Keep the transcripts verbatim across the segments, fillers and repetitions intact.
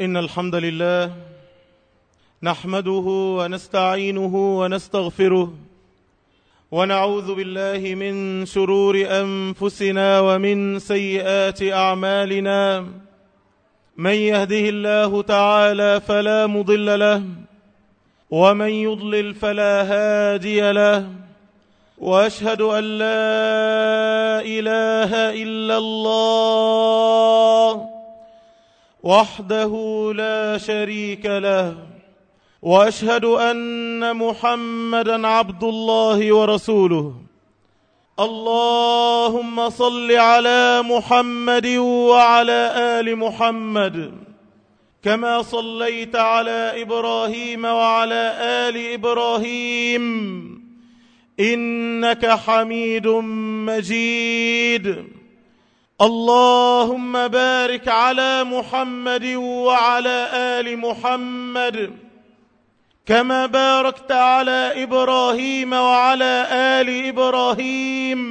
إن الحمد لله نحمده ونستعينه ونستغفره ونعوذ بالله من شرور أنفسنا ومن سيئات أعمالنا. من يهده الله تعالى فلا مضل له ومن يضلل فلا هادي له، وأشهد أن لا إله إلا الله وحده لا شريك له، وأشهد أن محمدًا عبد الله ورسوله. اللهم صل على محمد وعلى آل محمد كما صليت على إبراهيم وعلى آل إبراهيم إنك حميد مجيد. اللهم بارك على محمد وعلى آل محمد كما باركت على إبراهيم وعلى آل إبراهيم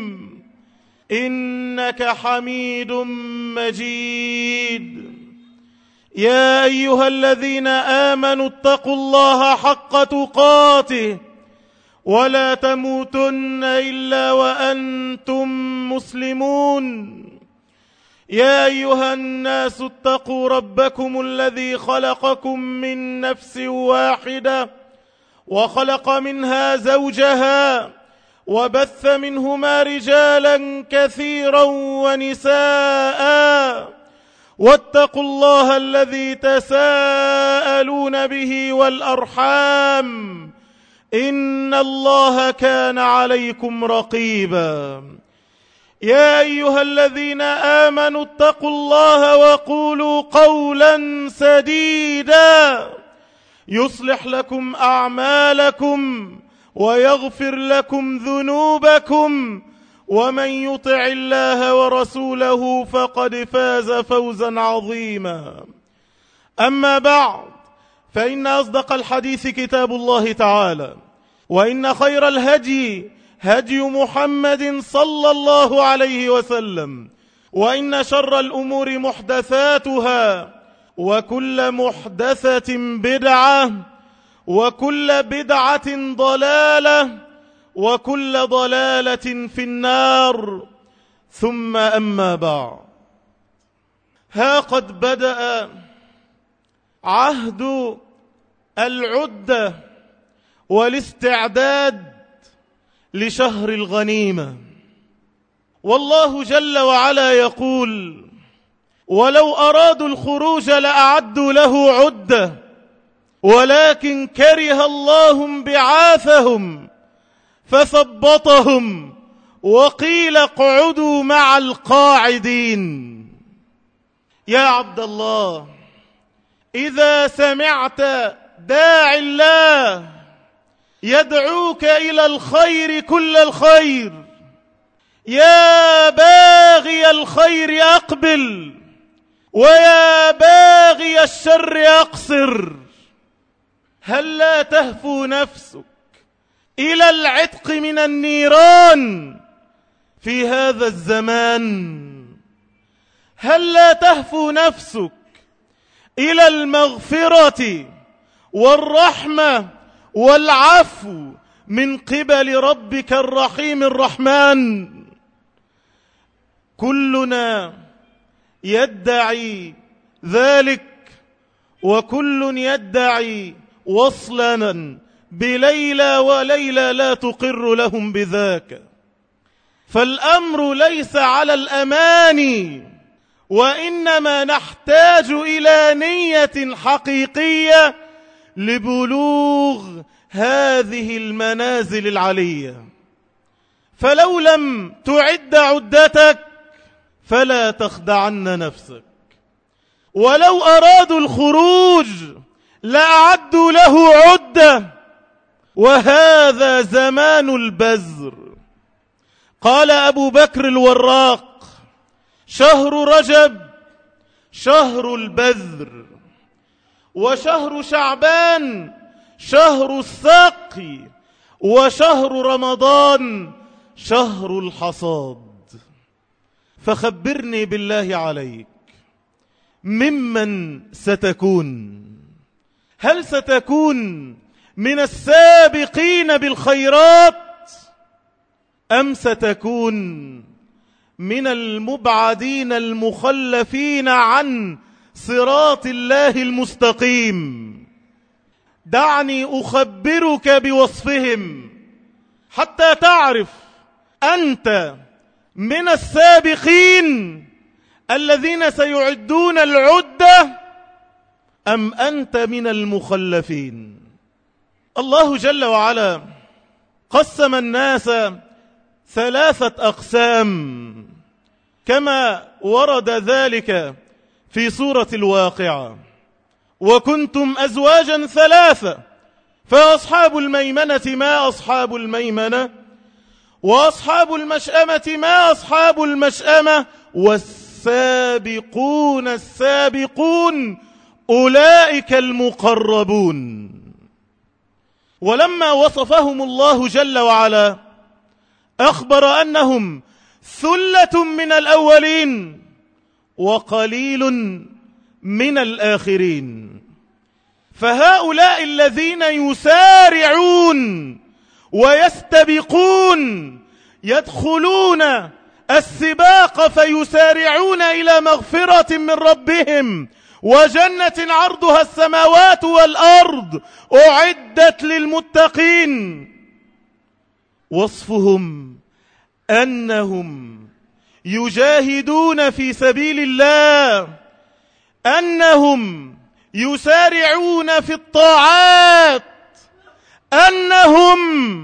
إنك حميد مجيد. يا أيها الذين آمنوا اتقوا الله حق تقاته ولا تموتن إلا وأنتم مسلمون. يا أيها الناس اتقوا ربكم الذي خلقكم من نفس واحدة وخلق منها زوجها وبث منهما رجالا كثيرا ونساء، واتقوا الله الذي تساءلون به والأرحام إن الله كان عليكم رقيبا. يا أيها الذين آمنوا اتقوا الله وقولوا قولا سديدا يصلح لكم أعمالكم ويغفر لكم ذنوبكم، ومن يطع الله ورسوله فقد فاز فوزا عظيما. أما بعد، فإن أصدق الحديث كتاب الله تعالى، وإن خير الهدي هدي محمد صلى الله عليه وسلم، وإن شر الأمور محدثاتها، وكل محدثة بدعة، وكل بدعة ضلالة، وكل ضلالة في النار. ثم أما بعد، ها قد بدأ عهد العدة والاستعداد لشهر الغنيمة. والله جل وعلا يقول: ولو أرادوا الخروج لأعدوا له عدة ولكن كره الله بعاثهم فثبطهم وقيل اقعدوا مع القاعدين. يا عبد الله، إذا سمعت داعي الله يدعوك إلى الخير كل الخير، يا باغي الخير أقبل ويا باغي الشر أقصر. هل لا تهفو نفسك إلى العتق من النيران في هذا الزمان؟ هل لا تهفو نفسك إلى المغفرة والرحمة والعفو من قبل ربك الرحيم الرحمن؟ كلنا يدعي ذلك، وكل يدعي وصلا بليلى، وليلى لا تقر لهم بذاك. فالأمر ليس على الأماني، وإنما نحتاج إلى نية حقيقية لبلوغ هذه المنازل العلية. فلو لم تعد عدتك فلا تخدعن نفسك. ولو أرادوا الخروج لأعدوا له عدة، وهذا زمان البذر. قال أبو بكر الوراق: شهر رجب شهر البذر، وشهر شعبان شهر السقي، وشهر رمضان شهر الحصاد. فخبرني بالله عليك، ممن ستكون؟ هل ستكون من السابقين بالخيرات أم ستكون من المبعدين المخلفين عن صراط الله المستقيم؟ دعني أخبرك بوصفهم حتى تعرف أنت من السابقين الذين سيعدون العدة أم أنت من المخلفين. الله جل وعلا قسم الناس ثلاثة أقسام كما ورد ذلك في سورة الواقعة: وكنتم أزواجا ثلاثة فأصحاب الميمنة ما أصحاب الميمنة وأصحاب المشأمة ما أصحاب المشأمة والسابقون السابقون أولئك المقربون. ولما وصفهم الله جل وعلا أخبر أنهم ثلة من الأولين وقليل من الآخرين. فهؤلاء الذين يسارعون ويستبقون يدخلون السباق فيسارعون إلى مغفرة من ربهم وجنة عرضها السماوات والأرض أعدت للمتقين. وصفهم أنهم يجاهدون في سبيل الله، أنهم يسارعون في الطاعات، أنهم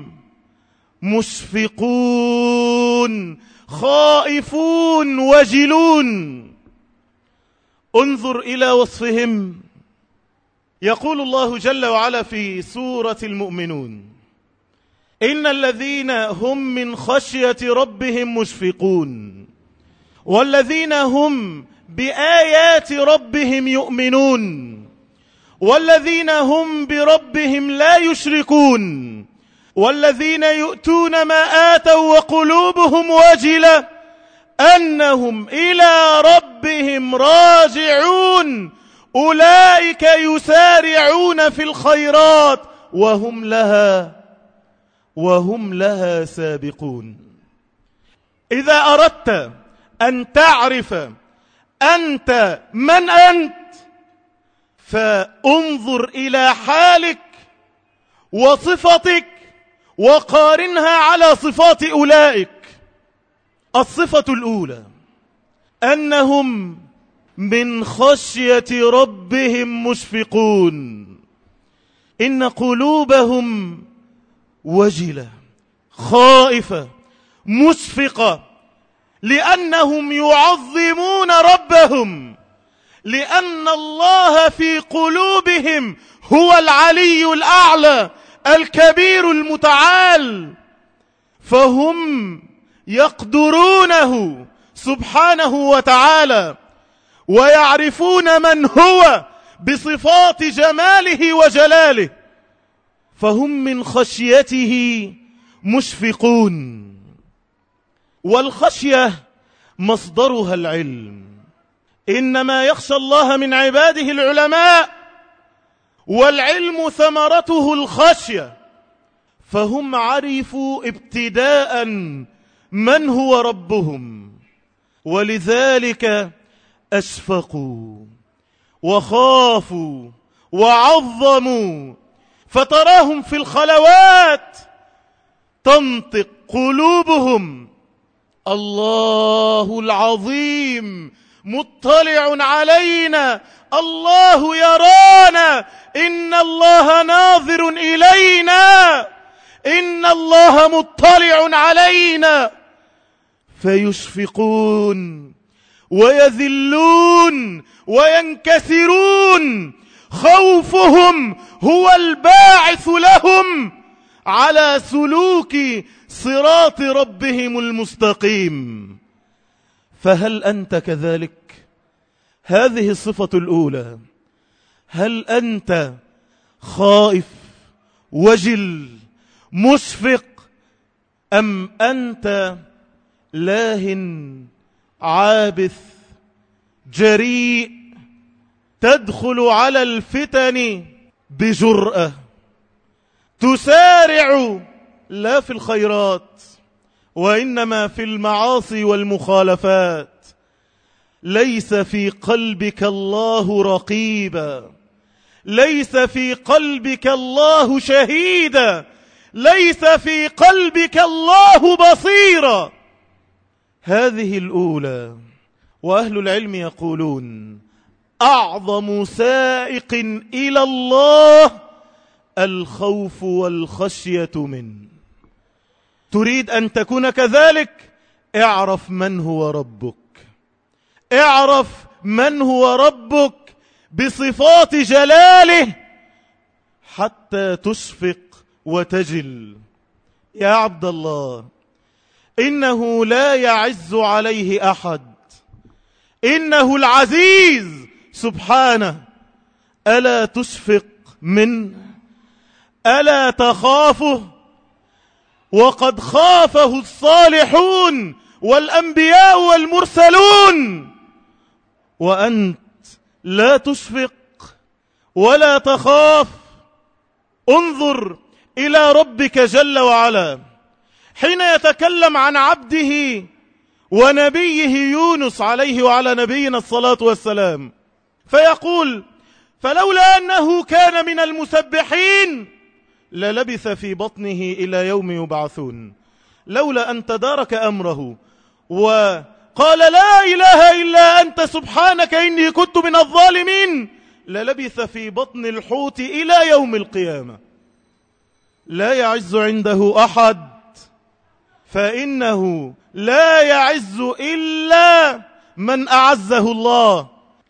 مشفقون خائفون وجلون. انظر إلى وصفهم. يقول الله جل وعلا في سورة المؤمنون: إن الذين هم من خشية ربهم مشفقون والذين هم بآيات ربهم يؤمنون والذين هم بربهم لا يشركون والذين يؤتون ما آتوا وقلوبهم وجلة أنهم إلى ربهم راجعون أولئك يسارعون في الخيرات وهم لها وهم لها سابقون. إذا أردت أن تعرف أنت من أنت فانظر إلى حالك وصفتك وقارنها على صفات أولئك. الصفة الأولى أنهم من خشية ربهم مشفقون، إن قلوبهم وجلة خائفة مشفقة لأنهم يعظمون ربهم، لأن الله في قلوبهم هو العلي الأعلى الكبير المتعال، فهم يقدرونه سبحانه وتعالى ويعرفون من هو بصفات جماله وجلاله، فهم من خشيته مشفقون. والخشية مصدرها العلم، إنما يخشى الله من عباده العلماء، والعلم ثمرته الخشية. فهم عرفوا ابتداء من هو ربهم، ولذلك أشفقوا وخافوا وعظموا. فتراهم في الخلوات تنطق قلوبهم: الله العظيم مطلع علينا، الله يرانا، إن الله ناظر إلينا، إن الله مطلع علينا. فيشفقون ويذلون وينكسرون، خوفهم هو الباعث لهم على سلوك صراط ربهم المستقيم. فهل أنت كذلك؟ هذه الصفة الأولى. هل أنت خائف وجل مشفق، أم أنت لاه عابث جريء تدخل على الفتن بجرأة، تسارع لا في الخيرات وإنما في المعاصي والمخالفات. ليس في قلبك الله رقيبا، ليس في قلبك الله شهيدا، ليس في قلبك الله بصيرا. هذه الأولى. وأهل العلم يقولون أعظم سائق إلى الله الخوف والخشية منه. تريد أن تكون كذلك؟ اعرف من هو ربك، اعرف من هو ربك بصفات جلاله حتى تشفق وتجل. يا عبد الله، إنه لا يعز عليه أحد، إنه العزيز سبحانه. ألا تشفق منه؟ ألا تخافه؟ وقد خافه الصالحون والأنبياء والمرسلون، وأنت لا تشفق ولا تخاف. انظر إلى ربك جل وعلا حين يتكلم عن عبده ونبيه يونس عليه وعلى نبينا الصلاة والسلام، فيقول فلولا أنه كان من المسبحين للبث في بطنه إلى يوم يبعثون. لولا أن تدارك أمره وقال لا إله إلا أنت سبحانك إني كنت من الظالمين للبث في بطن الحوت إلى يوم القيامة. لا يعز عنده أحد، فإنه لا يعز إلا من أعزه الله.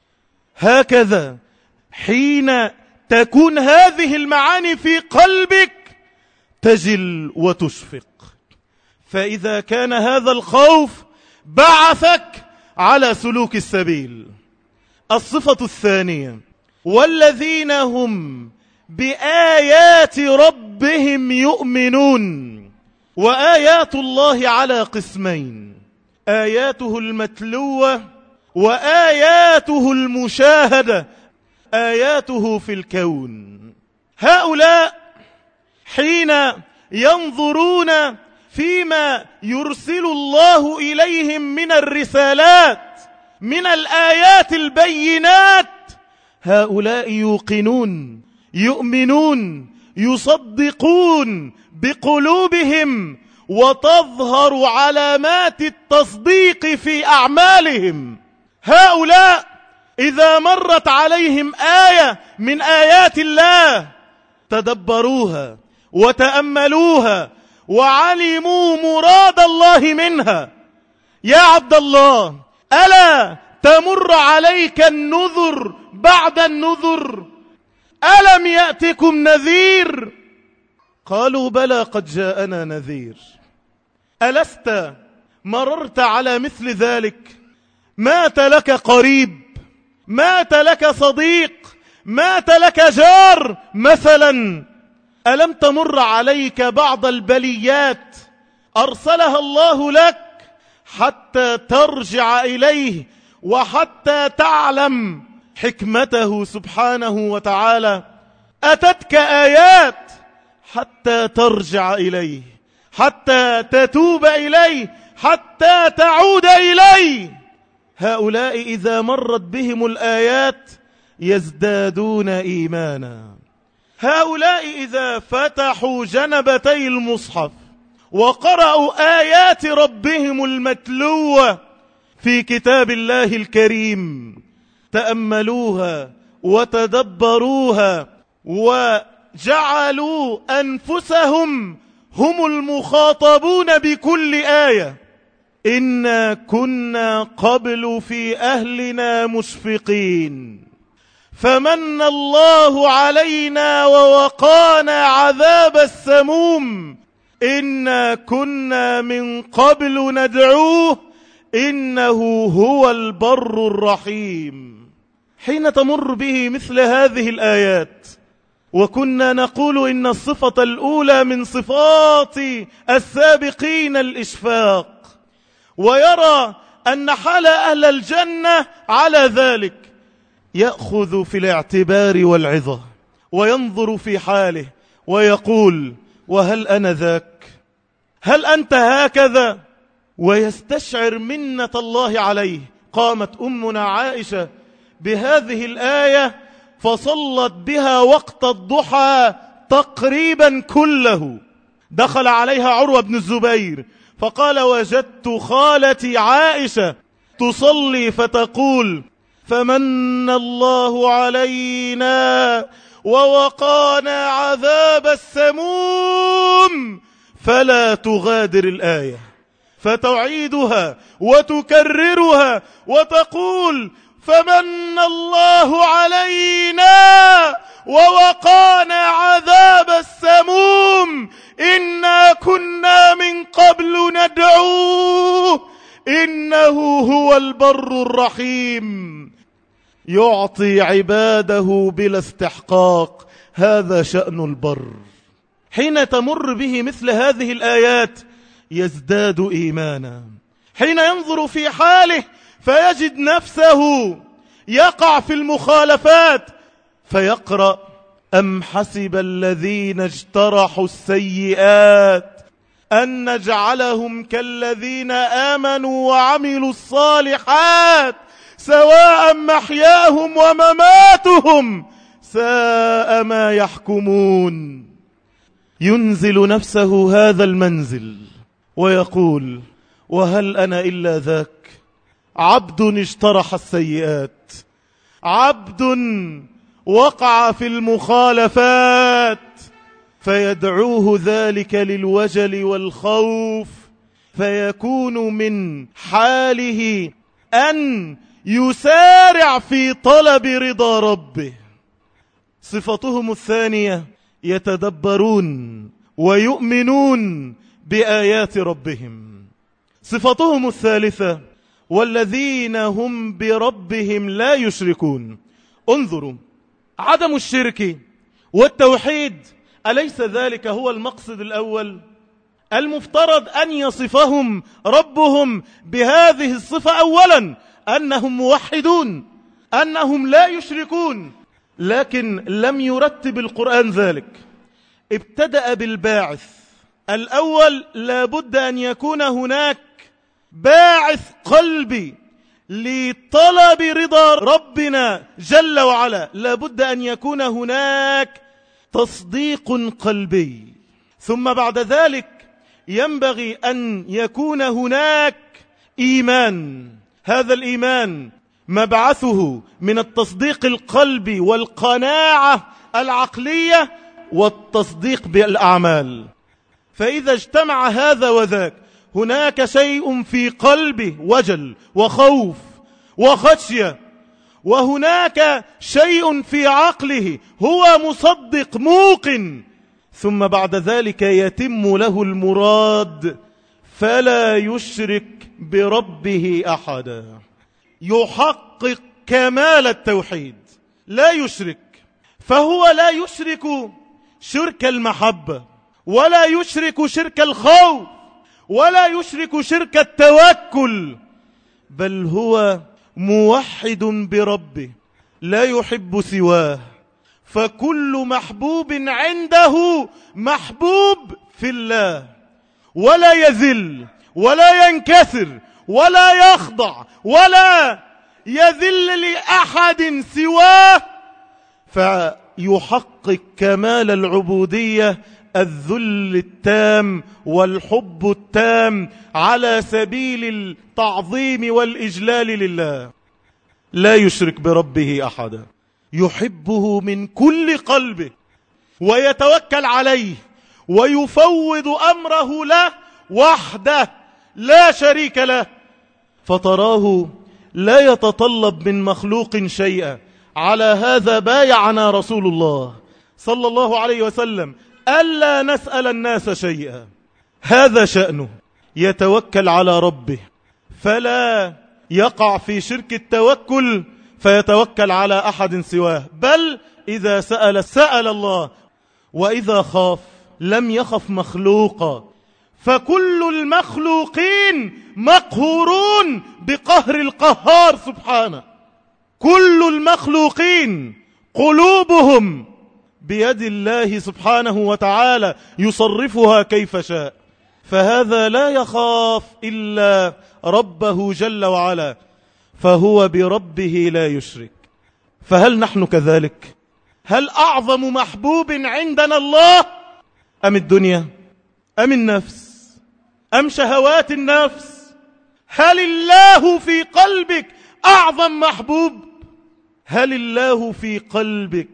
هكذا حين تكون هذه المعاني في قلبك تجل وتشفق. فإذا كان هذا الخوف بعثك على سلوك السبيل. الصفة الثانية والذين هم بآيات ربهم يؤمنون. وآيات الله على قسمين: آياته المتلوة وآياته المشاهدة، آياته في الكون. هؤلاء حين ينظرون فيما يرسل الله إليهم من الرسالات من الآيات البينات، هؤلاء يوقنون، يؤمنون، يصدقون بقلوبهم، وتظهر علامات التصديق في أعمالهم. هؤلاء إذا مرت عليهم آية من آيات الله تدبروها وتأملوها وعلموا مراد الله منها. يا عبد الله، ألا تمر عليك النذر بعد النذر؟ ألم يأتكم نذير؟ قالوا بلى قد جاءنا نذير. ألست مررت على مثل ذلك؟ مات لك قريب، مات لك صديق، مات لك جار مثلا. ألم تمر عليك بعض البليات أرسلها الله لك حتى ترجع إليه وحتى تعلم حكمته سبحانه وتعالى؟ أتتك آيات حتى ترجع إليه، حتى تتوب إليه، حتى تعود إليه. هؤلاء إذا مرت بهم الآيات يزدادون إيمانا. هؤلاء إذا فتحوا جنبتي المصحف وقرأوا آيات ربهم المتلوة في كتاب الله الكريم تأملوها وتدبروها وجعلوا أنفسهم هم المخاطبون بكل آية. إنا كنا قبل في أهلنا مشفقين فمن الله علينا ووقانا عذاب السموم إنا كنا من قبل ندعوه إنه هو البر الرحيم. حين تمر به مثل هذه الآيات، وكنا نقول إن الصفة الأولى من صفات السابقين الإشفاق، ويرى أن حال أهل الجنة على ذلك، يأخذ في الاعتبار والعظة وينظر في حاله ويقول وهل أنا ذاك؟ هل أنت هكذا؟ ويستشعر منة الله عليه. قامت أمنا عائشة بهذه الآية فصلت بها وقت الضحى تقريبا كله. دخل عليها عروة بن الزبير فقال وجدت خالتي عائشة تصلي فتقول فمن الله علينا ووقانا عذاب السموم فلا تغادر الآية، فتعيدها وتكررها وتقول فمن الله علينا ووقانا عذاب السموم إنا كنا من قبل ندعوه إنه هو البر الرحيم. يعطي عباده بلا استحقاق، هذا شأن البر. حين تمر به مثل هذه الآيات يزداد إيمانا. حين ينظر في حاله فيجد نفسه يقع في المخالفات فيقرأ أم حسب الذين اجترحوا السيئات أن نجعلهم كالذين آمنوا وعملوا الصالحات سواء محياهم ومماتهم ساء ما يحكمون. ينزل نفسه هذا المنزل ويقول وهل أنا إلا ذاك؟ عبد اجترح السيئات، عبد وقع في المخالفات، فيدعوه ذلك للوجل والخوف، فيكون من حاله أن يسارع في طلب رضا ربه. صفتهم الثانية يتدبرون ويؤمنون بآيات ربهم. صفتهم الثالثة والذين هم بربهم لا يشركون. انظروا، عدم الشرك والتوحيد أليس ذلك هو المقصد الأول؟ المفترض أن يصفهم ربهم بهذه الصفة أولا، أنهم موحدون، أنهم لا يشركون، لكن لم يرتب القرآن ذلك. ابتدأ بالباعث الأول. لابد أن يكون هناك باعث قلبي لطلب رضا ربنا جل وعلا، لابد أن يكون هناك تصديق قلبي، ثم بعد ذلك ينبغي أن يكون هناك إيمان. هذا الإيمان مبعثه من التصديق القلبي والقناعة العقلية والتصديق بالأعمال. فإذا اجتمع هذا وذاك، هناك شيء في قلبه وجل وخوف وخشية، وهناك شيء في عقله هو مصدق موقن، ثم بعد ذلك يتم له المراد فلا يشرك بربه أحدا. يحقق كمال التوحيد، لا يشرك. فهو لا يشرك شرك المحبة، ولا يشرك شرك الخوف، ولا يشرك شرك التوكل، بل هو موحد بربه لا يحب سواه. فكل محبوب عنده محبوب في الله، ولا يذل ولا ينكسر ولا يخضع ولا يذل لأحد سواه، فيحقق كمال العبودية، الذل التام والحب التام على سبيل التعظيم والإجلال لله. لا يشرك بربه أحدا، يحبه من كل قلبه ويتوكل عليه ويفوض أمره له وحده لا شريك له. فتراه لا يتطلب من مخلوق شيئا. على هذا بايعنا رسول الله صلى الله عليه وسلم ألا نسأل الناس شيئا. هذا شأنه، يتوكل على ربه فلا يقع في شرك التوكل فيتوكل على أحد سواه، بل إذا سأل سأل الله، وإذا خاف لم يخف مخلوقا. فكل المخلوقين مقهورون بقهر القهار سبحانه. كل المخلوقين قلوبهم بيد الله سبحانه وتعالى يصرفها كيف شاء، فهذا لا يخاف إلا ربه جل وعلا، فهو بربه لا يشرك. فهل نحن كذلك؟ هل أعظم محبوب عندنا الله أم الدنيا أم النفس أم شهوات النفس؟ هل الله في قلبك أعظم محبوب؟ هل الله في قلبك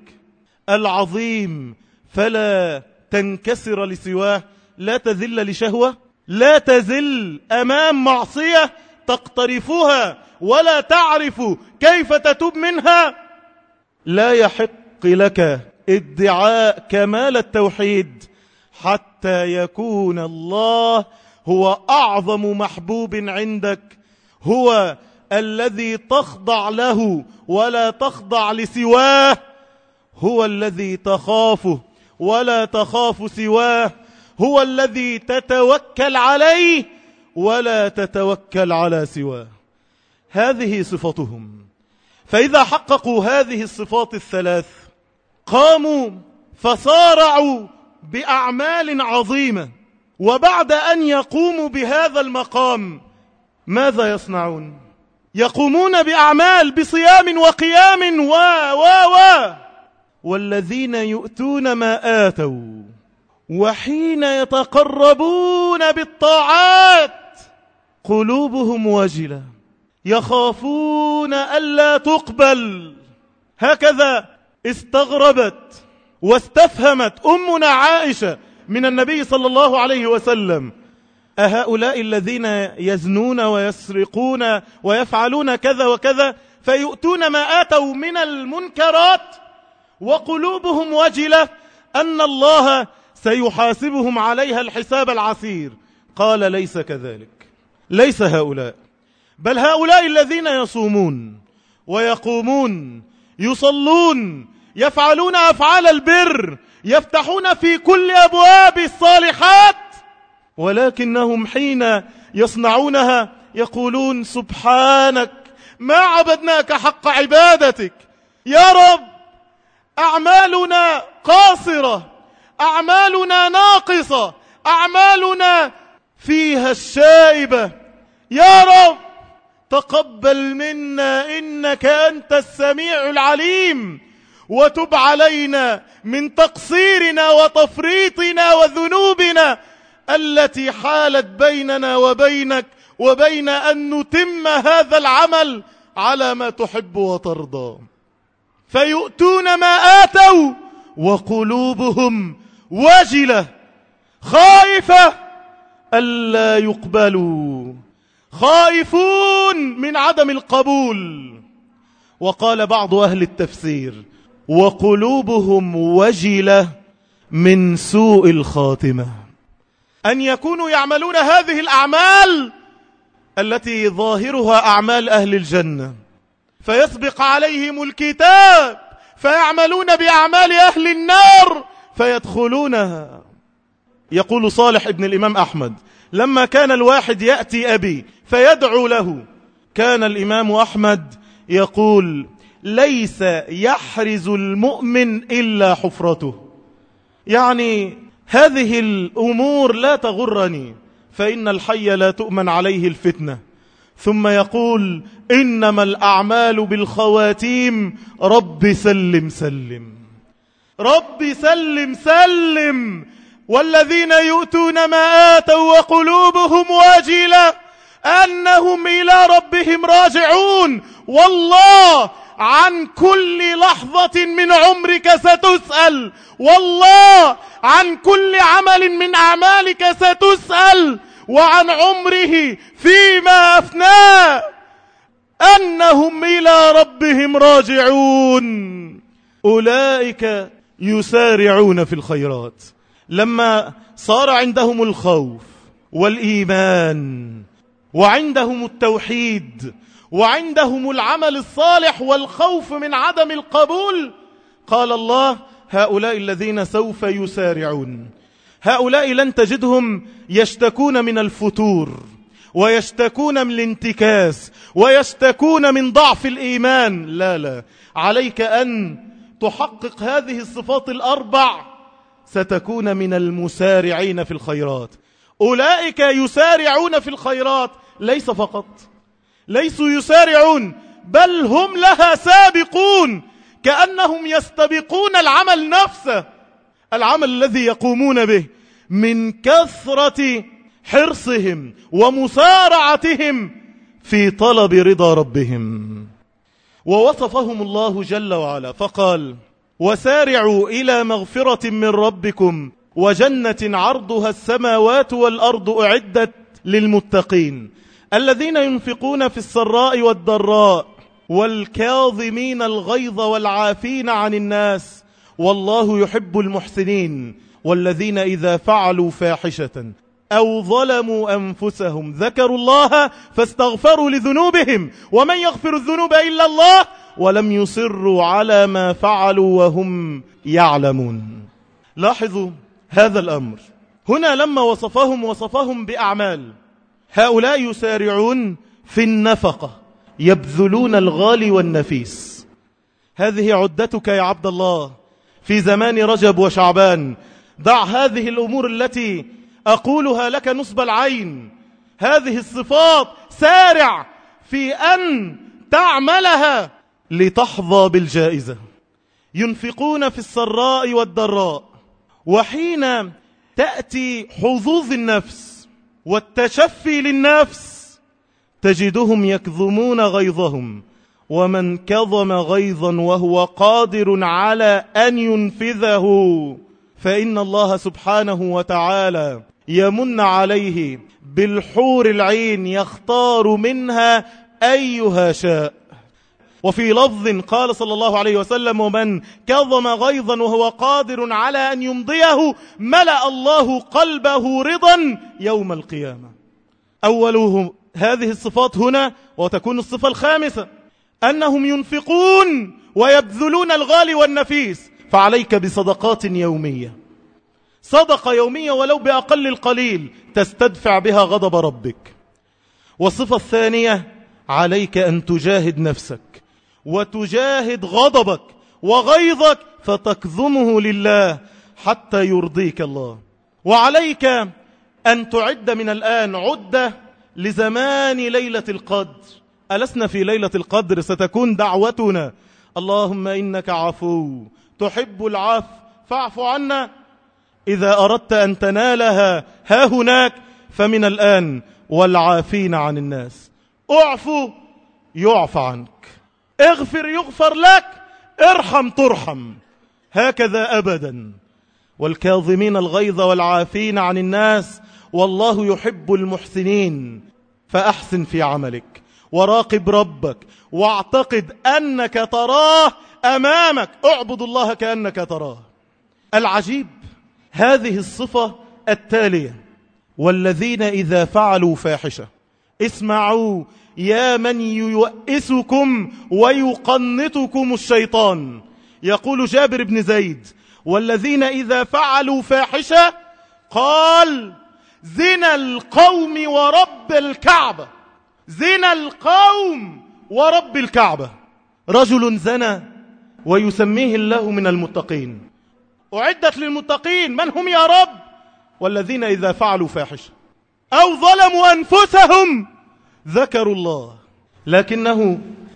العظيم فلا تنكسر لسواه، لا تذل لشهوة، لا تزل أمام معصية تقترفها ولا تعرف كيف تتوب منها؟ لا يحق لك ادعاء كمال التوحيد حتى يكون الله هو أعظم محبوب عندك، هو الذي تخضع له ولا تخضع لسواه، هو الذي تخافه ولا تخاف سواه، هو الذي تتوكل عليه ولا تتوكل على سواه. هذه صفتهم. فإذا حققوا هذه الصفات الثلاث قاموا فصارعوا بأعمال عظيمة، وبعد أن يقوموا بهذا المقام ماذا يصنعون؟ يقومون بأعمال بصيام وقيام و و و والذين يؤتون ما آتوا وحين يتقربون بالطاعات قلوبهم وجلة يخافون ألا تقبل. هكذا استغربت واستفهمت أمنا عائشة من النبي صلى الله عليه وسلم: أهؤلاء الذين يزنون ويسرقون ويفعلون كذا وكذا فيؤتون ما آتوا من المنكرات وقلوبهم وجلة أن الله سيحاسبهم عليها الحساب العسير؟ قال: ليس كذلك، ليس هؤلاء، بل هؤلاء الذين يصومون ويقومون يصلون يفعلون أفعال البر يفتحون في كل أبواب الصالحات، ولكنهم حين يصنعونها يقولون: سبحانك ما عبدناك حق عبادتك يا رب، أعمالنا قاصرة، أعمالنا ناقصة، أعمالنا فيها الشائبة، يا رب تقبل منا إنك أنت السميع العليم، وتب علينا من تقصيرنا وتفريطنا وذنوبنا التي حالت بيننا وبينك وبين أن نتم هذا العمل على ما تحب وترضى. فيؤتون ما آتوا وقلوبهم وجلة خائفة ألا يقبلوا، خائفون من عدم القبول. وقال بعض أهل التفسير: وقلوبهم وجلة من سوء الخاتمة، أن يكونوا يعملون هذه الأعمال التي ظاهرها أعمال أهل الجنة، فيسبق عليهم الكتاب فيعملون بأعمال أهل النار فيدخلونها. يقول صالح ابن الإمام أحمد: لما كان الواحد يأتي أبي فيدعو له، كان الإمام أحمد يقول: ليس يحرز المؤمن إلا حفرته، يعني هذه الأمور لا تغرني، فإن الحي لا تؤمن عليه الفتنة. ثم يقول: إنما الأعمال بالخواتيم، رب سلم سلم، رب سلم سلم. والذين يؤتون ما آتوا وقلوبهم واجلة أنهم إلى ربهم راجعون. والله عن كل لحظة من عمرك ستسأل، والله عن كل عمل من أعمالك ستسأل، وعن عمره فيما أفناه أنهم إلى ربهم راجعون. أولئك يسارعون في الخيرات. لما صار عندهم الخوف والإيمان وعندهم التوحيد وعندهم العمل الصالح والخوف من عدم القبول، قال الله: هؤلاء الذين سوف يسارعون، هؤلاء لن تجدهم يشتكون من الفتور ويشتكون من الانتكاس ويشتكون من ضعف الإيمان. لا لا، عليك أن تحقق هذه الصفات الأربع، ستكون من المسارعين في الخيرات. أولئك يسارعون في الخيرات، ليس فقط ليسوا يسارعون، بل هم لها سابقون، كأنهم يستبقون العمل نفسه، العمل الذي يقومون به من كثرة حرصهم ومسارعتهم في طلب رضا ربهم. ووصفهم الله جل وعلا فقال: وسارعوا إلى مغفرة من ربكم وجنة عرضها السماوات والأرض أعدت للمتقين الذين ينفقون في السراء والضراء والكاظمين الغيظ والعافين عن الناس والله يحب المحسنين والذين إذا فعلوا فاحشة أو ظلموا أنفسهم ذكروا الله فاستغفروا لذنوبهم ومن يغفر الذنوب إلا الله ولم يصروا على ما فعلوا وهم يعلمون. لاحظوا هذا الأمر هنا لما وصفهم وصفهم بأعمال. هؤلاء يسارعون في النفقة، يبذلون الغالي والنفيس. هذه عدتك يا عبد الله في زمان رجب وشعبان. دع هذه الأمور التي أقولها لك نصب العين، هذه الصفات سارع في أن تعملها لتحظى بالجائزة. ينفقون في السراء والضراء، وحين تأتي حظوظ النفس والتشفي للنفس تجدهم يكظمون غيظهم، ومن كظم غيظا وهو قادر على أن ينفذه فإن الله سبحانه وتعالى يمن عليه بالحور العين يختار منها أيها شاء. وفي لفظ قال صلى الله عليه وسلم: ومن كظم غيظا وهو قادر على أن يمضيه ملأ الله قلبه رضا يوم القيامة. أوله هذه الصفات هنا، وتكون الصفة الخامسة، أنهم ينفقون ويبذلون الغالي والنفيس. فعليك بصدقات يومية، صدقة يومية ولو بأقل القليل تستدفع بها غضب ربك. والصفة الثانية، عليك أن تجاهد نفسك وتجاهد غضبك وغيظك فتكظمه لله حتى يرضيك الله. وعليك أن تعد من الآن عدة لزمان ليلة القدر. ألسنا في ليلة القدر؟ ستكون دعوتنا: اللهم إنك عفو تحب العفو فاعف عنا. إذا أردت أن تنالها ها هناك فمن الآن: والعافين عن الناس. اعفو يعفى عنك، اغفر يغفر لك، ارحم ترحم، هكذا أبدا. والكاظمين الغيظ والعافين عن الناس والله يحب المحسنين. فأحسن في عملك وراقب ربك واعتقد أنك تراه أمامك، اعبد الله كأنك تراه. العجيب هذه الصفة التالية: والذين إذا فعلوا فاحشة. اسمعوا يا من ييئسكم ويقنطكم الشيطان. يقول جابر بن زيد: والذين إذا فعلوا فاحشة قال زنا القوم ورب الكعبة. زنا القوم ورب الكعبة. رجل زنى ويسميه الله من المتقين. أعدت للمتقين، من هم يا رب؟ والذين إذا فعلوا فاحشة أو ظلموا أنفسهم ذكروا الله. لكنه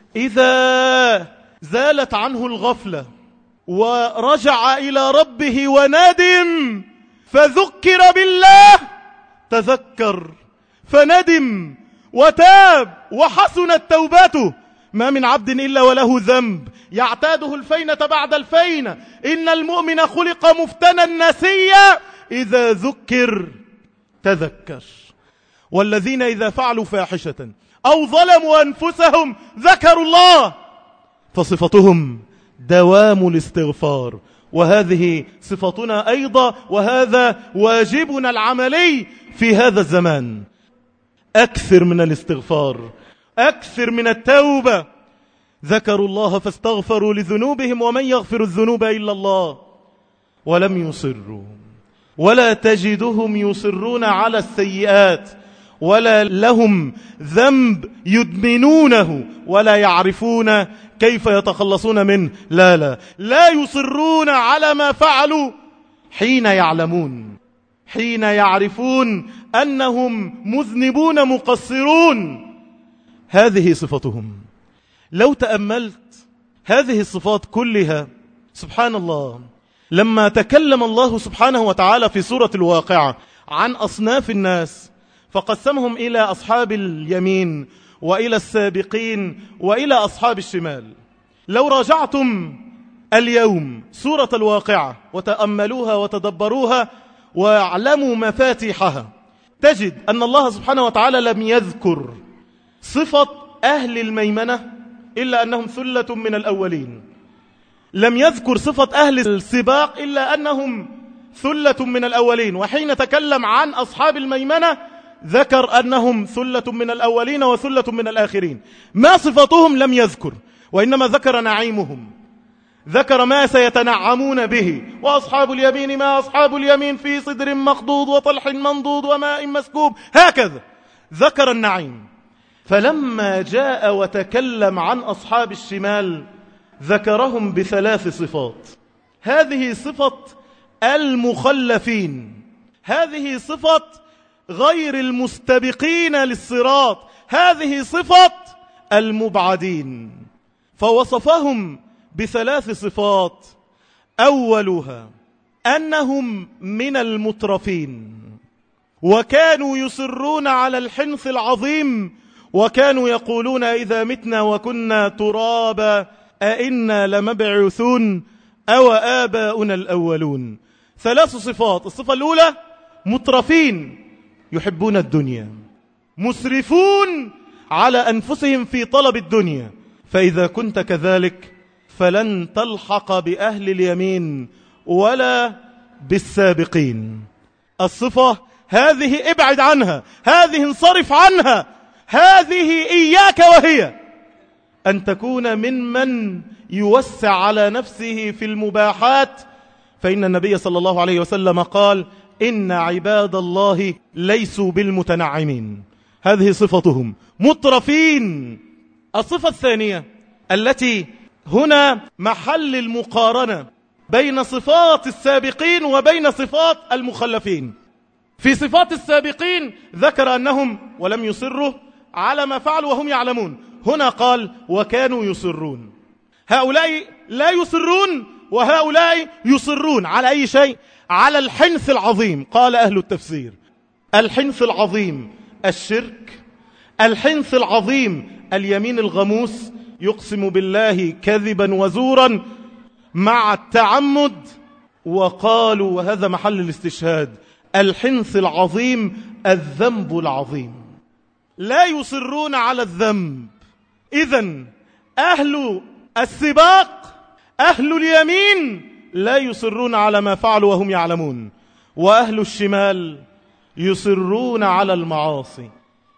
إذا زالت عنه الغفلة ورجع إلى ربه وندم فذكر بالله تذكر فندم وتاب وحسنت توبته. ما من عبد إلا وله ذنب يعتاده الفينة بعد الفينة. إن المؤمن خلق مفتنا نسيا إذا ذكر تذكر. والذين إذا فعلوا فاحشة أو ظلموا أنفسهم ذكروا الله. فصفتهم دوام الاستغفار، وهذه صفتنا أيضا، وهذا واجبنا العملي في هذا الزمان. أكثر من الاستغفار، أكثر من التوبة. ذكروا الله فاستغفروا لذنوبهم ومن يغفر الذنوب إلا الله ولم يصروا. ولا تجدهم يصرون على السيئات ولا لهم ذنب يدمنونه ولا يعرفون كيف يتخلصون منه. لا لا لا يصرون على ما فعلوا حين يعلمون، حين يعرفون أنهم مذنبون مقصرون. هذه صفتهم. لو تأملت هذه الصفات كلها، سبحان الله، لما تكلم الله سبحانه وتعالى في سورة الواقعة عن أصناف الناس فقسمهم إلى أصحاب اليمين وإلى السابقين وإلى أصحاب الشمال. لو راجعتم اليوم سورة الواقعة وتأملوها وتدبروها واعلموا مفاتيحها، تجد أن الله سبحانه وتعالى لم يذكر صفة أهل الميمنة إلا أنهم ثلة من الأولين، لم يذكر صفة أهل السباق إلا أنهم ثلة من الأولين، وحين تكلم عن أصحاب الميمنة ذكر أنهم ثلة من الأولين وثلة من الآخرين. ما صفتهم لم يذكر، وإنما ذكر نعيمهم، ذكر ما سيتنعمون به. وأصحاب اليمين ما أصحاب اليمين في صدر مخضود وطلح منضود وماء مسكوب، هكذا ذكر النعيم. فلما جاء وتكلم عن أصحاب الشمال ذكرهم بثلاث صفات. هذه صفة المخلفين، هذه صفة غير المستبقين للصراط، هذه صفة المبعدين. فوصفهم بثلاث صفات. أولها أنهم من المترفين، وكانوا يصرون على الحنث العظيم، وكانوا يقولون إذا متنا وكنا ترابا أئنا لمبعوثون أو آباؤنا الأولون. ثلاث صفات. الصفة الأولى مترفين، يحبون الدنيا، مسرفون على أنفسهم في طلب الدنيا. فإذا كنت كذلك فلن تلحق بأهل اليمين ولا بالسابقين. الصفة هذه ابعد عنها، هذه انصرف عنها، هذه إياك وهي أن تكون ممن يوسع على نفسه في المباحات. فإن النبي صلى الله عليه وسلم قال إن عباد الله ليسوا بالمتنعمين. هذه صفتهم، مترفين. الصفة الثانية التي هنا محل المقارنة بين صفات السابقين وبين صفات المخلفين. في صفات السابقين ذكر أنهم ولم يصروا على ما فعلوا وهم يعلمون. هنا قال وكانوا يصرون. هؤلاء لا يصرون وهؤلاء يصرون على أي شيء؟ على الحنث العظيم. قال أهل التفسير الحنث العظيم الشرك، الحنث العظيم اليمين الغموس، يقسم بالله كذبا وزورا مع التعمد. وقالوا وهذا محل الاستشهاد الحنث العظيم الذنب العظيم. لا يصرون على الذنب. إذن أهل السباق أهل اليمين لا يصرون على ما فعلوا وهم يعلمون، وأهل الشمال يصرون على المعاصي.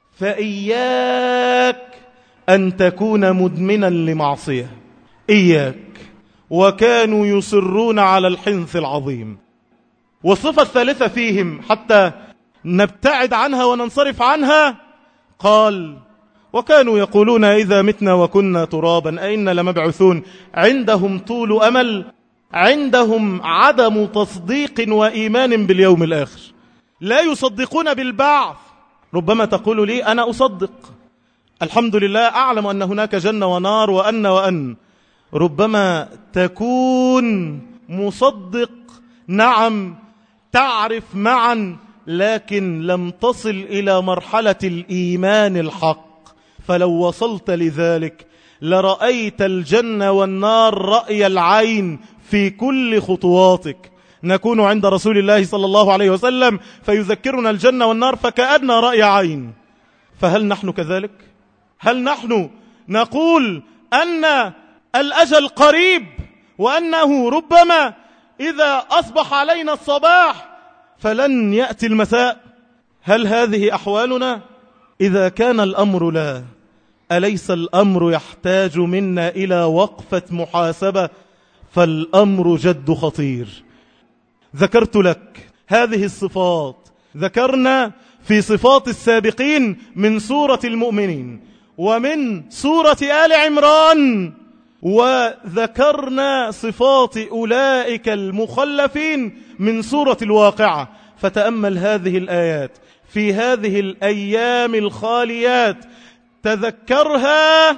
فإياك أن تكون مدمنا لمعصية، إياك. وكانوا يصرون على الحنث العظيم. والصفة الثالثة فيهم حتى نبتعد عنها وننصرف عنها، قال وكانوا يقولون إذا متنا وكنا ترابا أئنا لمبعوثون. عندهم طول أمل، عندهم عدم تصديق وإيمان باليوم الآخر، لا يصدقون بالبعث. ربما تقول لي أنا أصدق، الحمد لله أعلم أن هناك جنة ونار وأن وأن. ربما تكون مصدق، نعم، تعرف معا، لكن لم تصل إلى مرحلة الإيمان الحق. فلو وصلت لذلك لرأيت الجنة والنار رأي العين في كل خطواتك. نكون عند رسول الله صلى الله عليه وسلم فيذكرنا الجنة والنار فكأن رأي عين. فهل نحن كذلك؟ هل نحن نقول أن الأجل قريب وأنه ربما إذا أصبح علينا الصباح فلن يأتي المساء؟ هل هذه أحوالنا؟ إذا كان الأمر لا، أليس الأمر يحتاج منا إلى وقفة محاسبة؟ فالأمر جد خطير. ذكرت لك هذه الصفات، ذكرنا في صفات السابقين من سورة المؤمنين ومن سورة آل عمران، وذكرنا صفات أولئك المخلفين من سورة الواقعة. فتأمل هذه الآيات في هذه الأيام الخاليات، تذكرها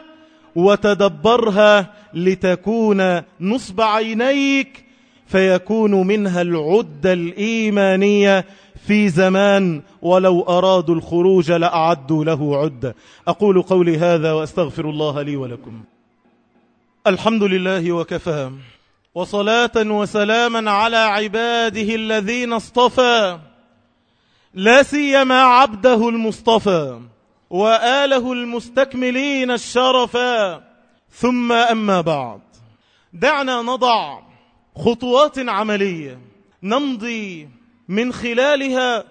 وتدبرها لتكون نصب عينيك، فيكون منها العدة الإيمانية في زمان ولو أرادوا الخروج لأعدوا له عدة. أقول قولي هذا وأستغفر الله لي ولكم. الحمد لله وكفى، وصلاة وسلاما على عباده الذين اصطفى، لا سيما عبده المصطفى وآله المستكملين الشرفا، ثم أما بعد. دعنا نضع خطوات عملية نمضي من خلالها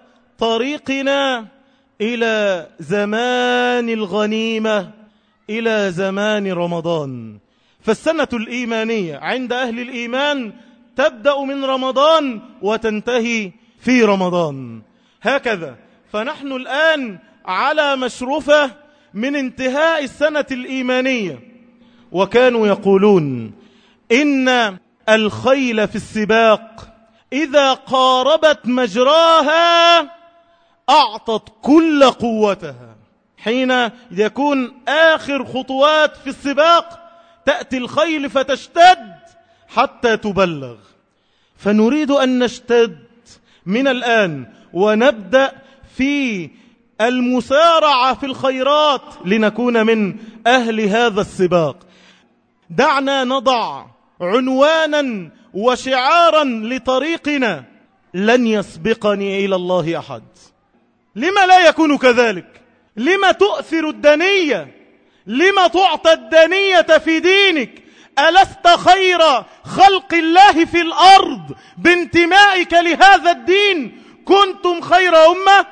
طريقنا إلى زمان الغنيمة، إلى زمان رمضان. فالسنة الإيمانية عند أهل الإيمان تبدأ من رمضان وتنتهي في رمضان، هكذا. فنحن الآن على مشرفة من انتهاء السنة الإيمانية. وكانوا يقولون إن الخيل في السباق إذا قاربت مجراها أعطت كل قوتها. حين يكون آخر خطوات في السباق تأتي الخيل فتشتد حتى تبلغ. فنريد أن نشتد من الآن ونبدأ في المسارعة في الخيرات لنكون من أهل هذا السباق. دعنا نضع عنوانا وشعارا لطريقنا: لن يسبقني إلى الله أحد. لما لا يكون كذلك؟ لما تؤثر الدنية؟ لما تعطى الدنية في دينك؟ ألست خير خلق الله في الأرض بانتمائك لهذا الدين؟ كنتم خير أمة.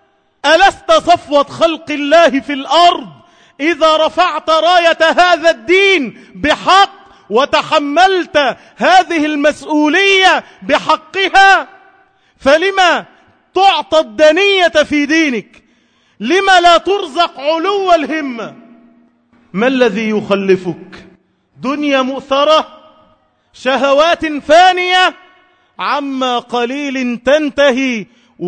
ألست صفوة خلق الله في الأرض إذا رفعت راية هذا الدين بحق وتحملت هذه المسؤولية بحقها؟ فلما تعطى الدنية في دينك؟ لما لا ترزق علو الهمة؟ ما الذي يخلفك؟ دنيا مؤثرة، شهوات فانية، عما قليل تنتهي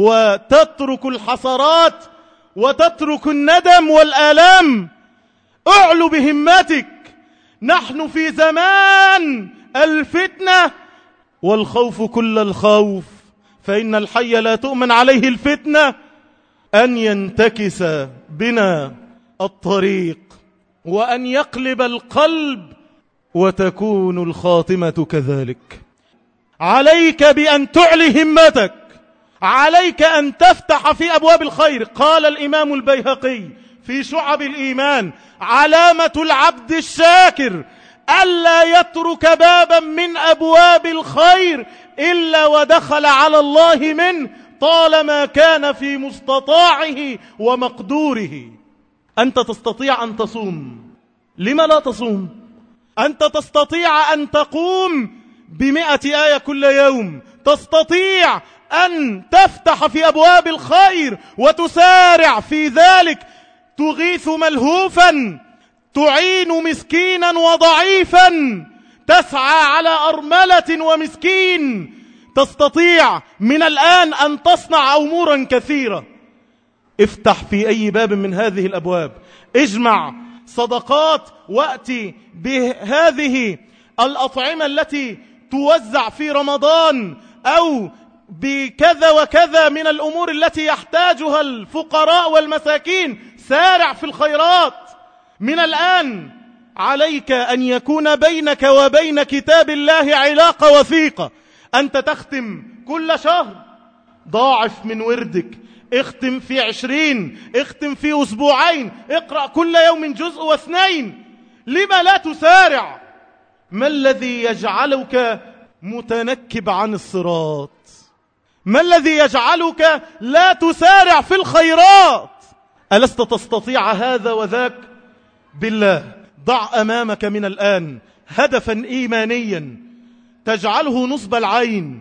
وتترك الحسرات وتترك الندم والآلام. اعلو بهمتك. نحن في زمان الفتنة والخوف كل الخوف، فإن الحي لا تؤمن عليه الفتنة. أن ينتكس بنا الطريق وأن يقلب القلب وتكون الخاتمة كذلك. عليك بأن تعلي همتك، عليك أن تفتح في أبواب الخير. قال الإمام البيهقي في شعب الإيمان: علامة العبد الشاكر ألا يترك بابا من أبواب الخير إلا ودخل على الله منه طالما كان في مستطاعه ومقدوره. أنت تستطيع أن تصوم، لما لا تصوم؟ أنت تستطيع أن تقوم بمئة آية كل يوم، تستطيع أن تفتح في أبواب الخير وتسارع في ذلك، تغيث ملهوفا، تعين مسكينا وضعيفا، تسعى على أرملة ومسكين. تستطيع من الآن أن تصنع أمورا كثيرة. افتح في أي باب من هذه الأبواب، اجمع صدقات وأتي بهذه الأطعمة التي توزع في رمضان، أو بكذا وكذا من الأمور التي يحتاجها الفقراء والمساكين. سارع في الخيرات من الآن. عليك أن يكون بينك وبين كتاب الله علاقة وثيقة. أنت تختم كل شهر، ضاعف من وردك، اختم في عشرين، اختم في أسبوعين، اقرأ كل يوم جزء واثنين. لما لا تسارع؟ ما الذي يجعلك متنكب عن الصراط؟ ما الذي يجعلك لا تسارع في الخيرات؟ ألست تستطيع هذا وذاك؟ بالله ضع أمامك من الآن هدفا إيمانيا تجعله نصب العين،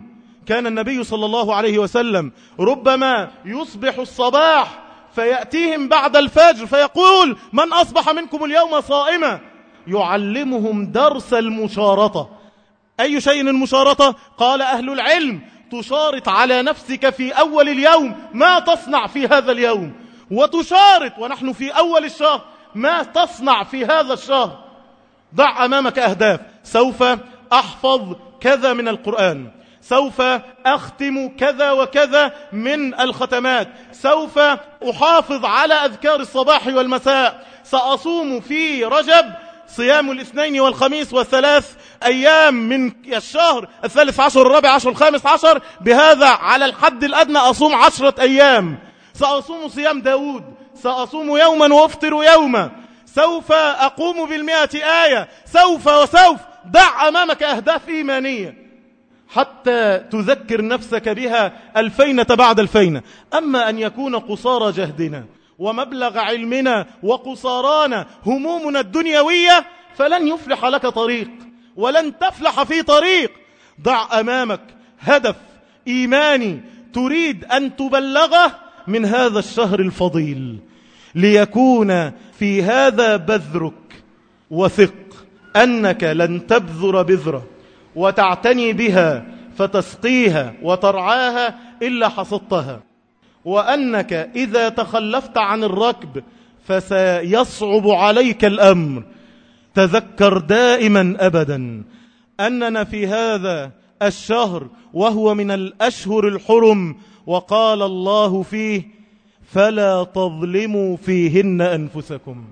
كان النبي صلى الله عليه وسلم ربما يصبح الصباح فيأتيهم بعد الفجر فيقول: من أصبح منكم اليوم صائما؟ يعلمهم درس المشارطة. أي شيء المشارطة؟ قال أهل العلم: تشارط على نفسك في أول اليوم ما تصنع في هذا اليوم، وتشارط ونحن في أول الشهر ما تصنع في هذا الشهر. ضع أمامك أهداف: سوف أحفظ كذا من القرآن، سوف أختم كذا وكذا من الختمات، سوف أحافظ على أذكار الصباح والمساء، سأصوم في رجب صيام الاثنين والخميس والثلاث أيام من الشهر الثالث عشر الرابع عشر الخامس عشر، بهذا على الحد الأدنى أصوم عشرة أيام، سأصوم صيام داود، سأصوم يوما وأفطر يوما، سوف أقوم بالمئة آية، سوف وسوف. ضع أمامك أهداف إيمانية حتى تذكر نفسك بها الفينة بعد الفينة. أما أن يكون قصارى جهدنا ومبلغ علمنا وقصارانا همومنا الدنيوية فلن يفلح لك طريق ولن تفلح في طريق. ضع أمامك هدف إيماني تريد أن تبلغه من هذا الشهر الفضيل، ليكون في هذا بذرك، وثق أنك لن تبذر بذرة وتعتني بها فتسقيها وترعاها إلا حصدتها، وأنك إذا تخلفت عن الركب فسيصعب عليك الأمر. تذكر دائما أبدا أننا في هذا الشهر وهو من الأشهر الحرم، وقال الله فيه: فلا تظلموا فيهن أنفسكم.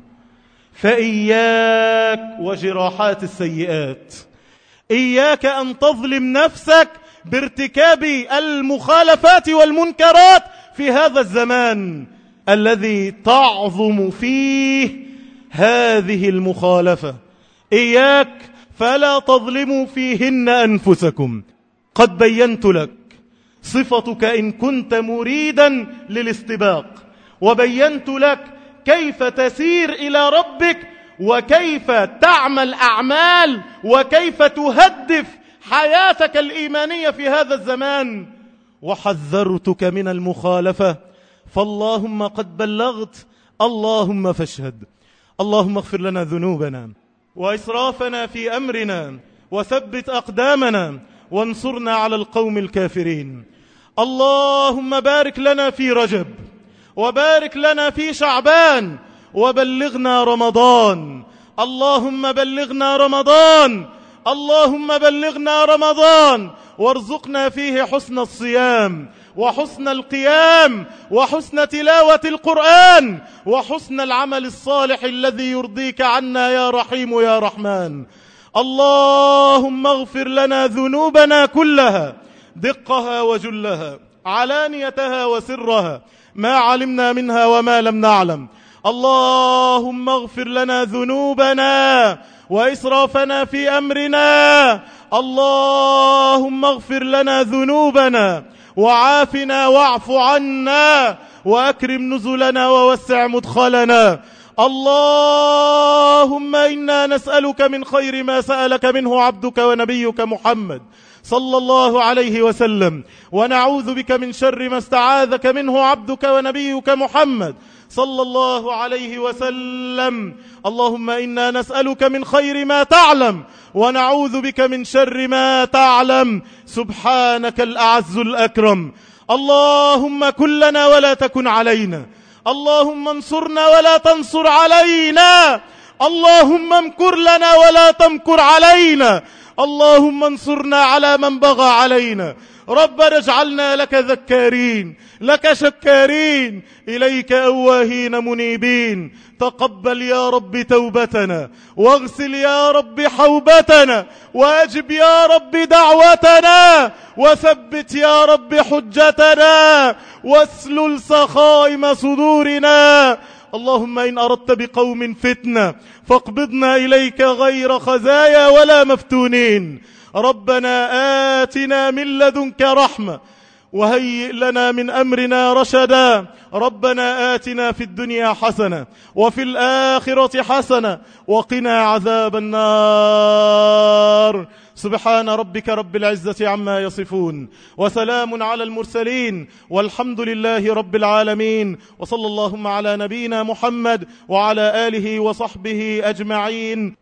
فإياك وجراحات السيئات، إياك أن تظلم نفسك بارتكاب المخالفات والمنكرات في هذا الزمان الذي تعظم فيه هذه المخالفة. إياك فلا تظلموا فيهن أنفسكم. قد بينت لك صفتك إن كنت مريدا للاستباق، وبينت لك كيف تسير إلى ربك، وكيف تعمل أعمال، وكيف تهدف حياتك الإيمانية في هذا الزمان، وحذرتك من المخالفة. فاللهم قد بلغت، اللهم فاشهد. اللهم اغفر لنا ذنوبنا وإسرافنا في أمرنا، وثبت أقدامنا، وانصرنا على القوم الكافرين. اللهم بارك لنا في رجب، وبارك لنا في شعبان، وبلغنا رمضان. اللهم بلغنا رمضان، اللهم بلغنا رمضان، وارزقنا فيه حسن الصيام وحسن القيام وحسن تلاوة القرآن وحسن العمل الصالح الذي يرضيك عنا يا رحيم يا رحمن. اللهم اغفر لنا ذنوبنا كلها، دقها وجلها، علانيتها وسرها، ما علمنا منها وما لم نعلم. اللهم اغفر لنا ذنوبنا وإسرافنا في أمرنا. اللهم اغفر لنا ذنوبنا وعافنا واعف عنا، وأكرم نزلنا ووسع مدخلنا. اللهم إنا نسألك من خير ما سألك منه عبدك ونبيك محمد صلى الله عليه وسلم، ونعوذ بك من شر ما استعاذك منه عبدك ونبيك محمد صلى الله عليه وسلم. اللهم إنا نسألك من خير ما تعلم، ونعوذ بك من شر ما تعلم. سبحانك الأعز الأكرم. اللهم كن لنا ولا تكن علينا، اللهم انصرنا ولا تنصر علينا، اللهم امكر لنا ولا تمكر علينا، اللهم انصرنا على من بغى علينا. ربنا اجعلنا لك ذكارين، لك شكارين، إليك أواهين منيبين. تقبل يا رب توبتنا، واغسل يا رب حوبتنا، واجب يا رب دعوتنا، وثبت يا رب حجتنا، واسلل سخائم صدورنا. اللهم إن أردت بقوم فتنة فاقبضنا إليك غير خزايا ولا مفتونين. ربنا آتنا من لدنك رحمة وهيئ لنا من أمرنا رشدا. ربنا آتنا في الدنيا حسنة وفي الآخرة حسنة وقنا عذاب النار. سبحان ربك رب العزة عما يصفون، وسلام على المرسلين، والحمد لله رب العالمين. وصلى اللهم على نبينا محمد وعلى آله وصحبه أجمعين.